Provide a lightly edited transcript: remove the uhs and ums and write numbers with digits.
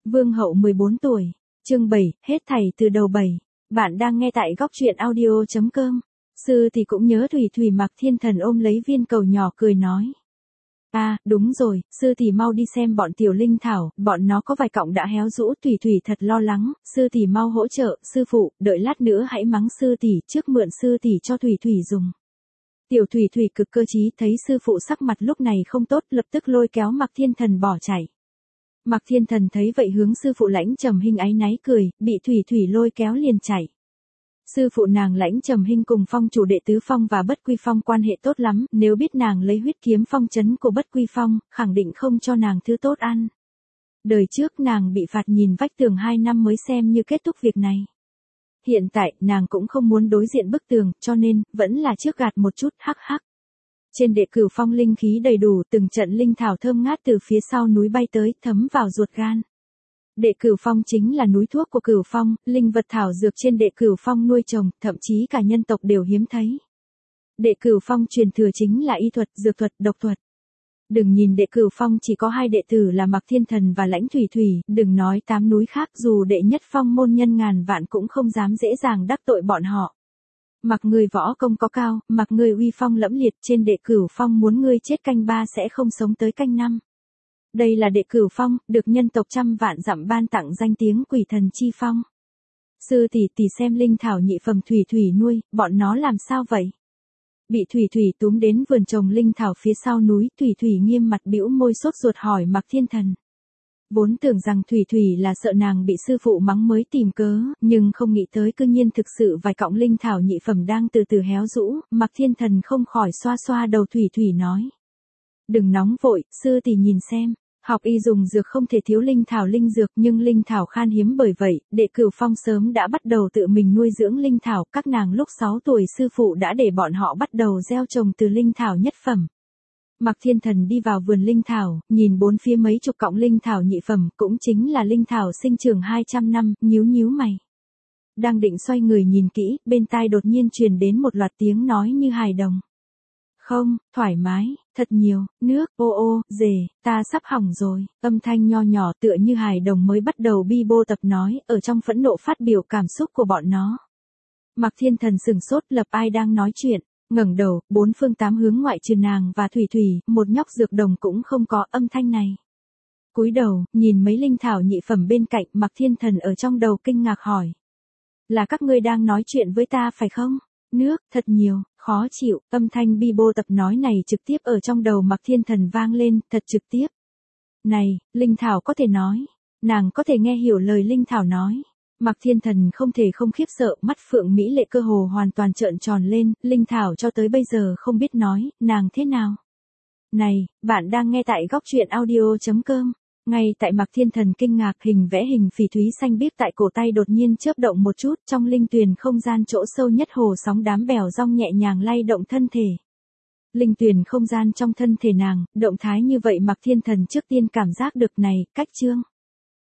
Vương hậu 14 tuổi. Chương 7, hết thảy từ đầu 7. Bạn đang nghe tại góc truyện audio.com. Sư thì cũng nhớ Thủy Thủy. Mạc Thiên Thần ôm lấy viên cầu nhỏ cười nói. Đúng rồi, sư tỷ mau đi xem bọn tiểu linh thảo, bọn nó có vài cọng đã héo rũ. Thủy Thủy thật lo lắng, sư tỷ mau hỗ trợ, sư phụ, đợi lát nữa hãy mắng sư tỷ, trước mượn sư tỷ cho Thủy Thủy dùng. Tiểu Thủy Thủy cực cơ trí, thấy sư phụ sắc mặt lúc này không tốt, lập tức lôi kéo Mạc Thiên Thần bỏ chạy. Mạc Thiên Thần thấy vậy hướng sư phụ Lãnh Trầm Hinh áy náy cười, bị Thủy Thủy lôi kéo liền chạy. Sư phụ nàng Lãnh Trầm Hinh cùng phong chủ đệ Tứ Phong và Bất Quy Phong quan hệ tốt lắm, nếu biết nàng lấy huyết kiếm phong trấn của Bất Quy Phong, khẳng định không cho nàng thứ tốt ăn. Đời trước nàng bị phạt nhìn vách tường 2 năm mới xem như kết thúc việc này. Hiện tại, nàng cũng không muốn đối diện bức tường, cho nên, vẫn là trước gạt một chút, hắc hắc. Trên Đệ Cửu Phong linh khí đầy đủ, từng trận linh thảo thơm ngát từ phía sau núi bay tới, thấm vào ruột gan. Đệ Cửu Phong chính là núi thuốc của Cửu Phong, linh vật thảo dược trên Đệ Cửu Phong nuôi trồng, thậm chí cả nhân tộc đều hiếm thấy. Đệ Cửu Phong truyền thừa chính là y thuật, dược thuật, độc thuật. Đừng nhìn Đệ Cửu Phong chỉ có 2 đệ tử là Mạc Thiên Thần và Lãnh Thủy Thủy, đừng nói 8 núi khác, dù đệ nhất phong môn nhân ngàn vạn cũng không dám dễ dàng đắc tội bọn họ. Mặc người võ công có cao, mặc người uy phong lẫm liệt, trên Đệ Cửu Phong muốn ngươi chết canh 3 sẽ không sống tới canh 5. Đây là Đệ Cửu Phong, được nhân tộc trăm vạn dặm ban tặng danh tiếng quỷ thần chi phong. Sư tỷ xem linh thảo nhị phẩm Thủy Thủy nuôi, bọn nó làm sao vậy? Bị Thủy Thủy túm đến vườn trồng linh thảo phía sau núi, Thủy Thủy nghiêm mặt bĩu môi sốt ruột hỏi Mạc Thiên Thần. Vốn tưởng rằng Thủy Thủy là sợ nàng bị sư phụ mắng mới tìm cớ, nhưng không nghĩ tới cư nhiên thực sự vài cọng linh thảo nhị phẩm đang từ từ héo rũ. Mạc Thiên Thần không khỏi xoa xoa đầu Thủy Thủy nói. Đừng nóng vội, sư tỷ nhìn xem. Học y dùng dược không thể thiếu linh thảo linh dược, nhưng linh thảo khan hiếm, bởi vậy, Đệ Cửu Phong sớm đã bắt đầu tự mình nuôi dưỡng linh thảo. Các nàng lúc 6 tuổi sư phụ đã để bọn họ bắt đầu gieo trồng từ linh thảo nhất phẩm. Mạc Thiên Thần đi vào vườn linh thảo, nhìn bốn phía mấy chục cọng linh thảo nhị phẩm, cũng chính là linh thảo sinh trưởng 200 năm, nhíu mày. Đang định xoay người nhìn kỹ, bên tai đột nhiên truyền đến một loạt tiếng nói như hài đồng. Không, thoải mái, thật nhiều, nước, ô, dề, ta sắp hỏng rồi. Âm thanh nho nhỏ tựa như hài đồng mới bắt đầu bi bô tập nói, ở trong phẫn nộ phát biểu cảm xúc của bọn nó. Mạc Thiên Thần sừng sốt, lập ai đang nói chuyện. Ngẩng đầu, 4 phương 8 hướng ngoại trừ nàng và Thủy Thủy, một nhóc dược đồng cũng không có âm thanh này. Cúi đầu, nhìn mấy linh thảo nhị phẩm bên cạnh, Mạc Thiên Thần ở trong đầu kinh ngạc hỏi. Là các ngươi đang nói chuyện với ta phải không? Nước, thật nhiều, khó chịu, âm thanh bi bô tập nói này trực tiếp ở trong đầu Mạc Thiên Thần vang lên, thật trực tiếp. Này, linh thảo có thể nói, nàng có thể nghe hiểu lời linh thảo nói. Mạc Thiên Thần không thể không khiếp sợ, mắt phượng mỹ lệ cơ hồ hoàn toàn trợn tròn lên, linh thảo cho tới bây giờ không biết nói, nàng thế nào? Này, bạn đang nghe tại góc truyện audio.com. Ngay tại Mạc Thiên Thần kinh ngạc, hình vẽ hình phỉ thúy xanh biếc tại cổ tay đột nhiên chớp động một chút, trong linh tuyền không gian chỗ sâu nhất hồ sóng đám bèo rong nhẹ nhàng lay động thân thể. Linh tuyền không gian trong thân thể nàng, động thái như vậy Mạc Thiên Thần trước tiên cảm giác được này, cách chương.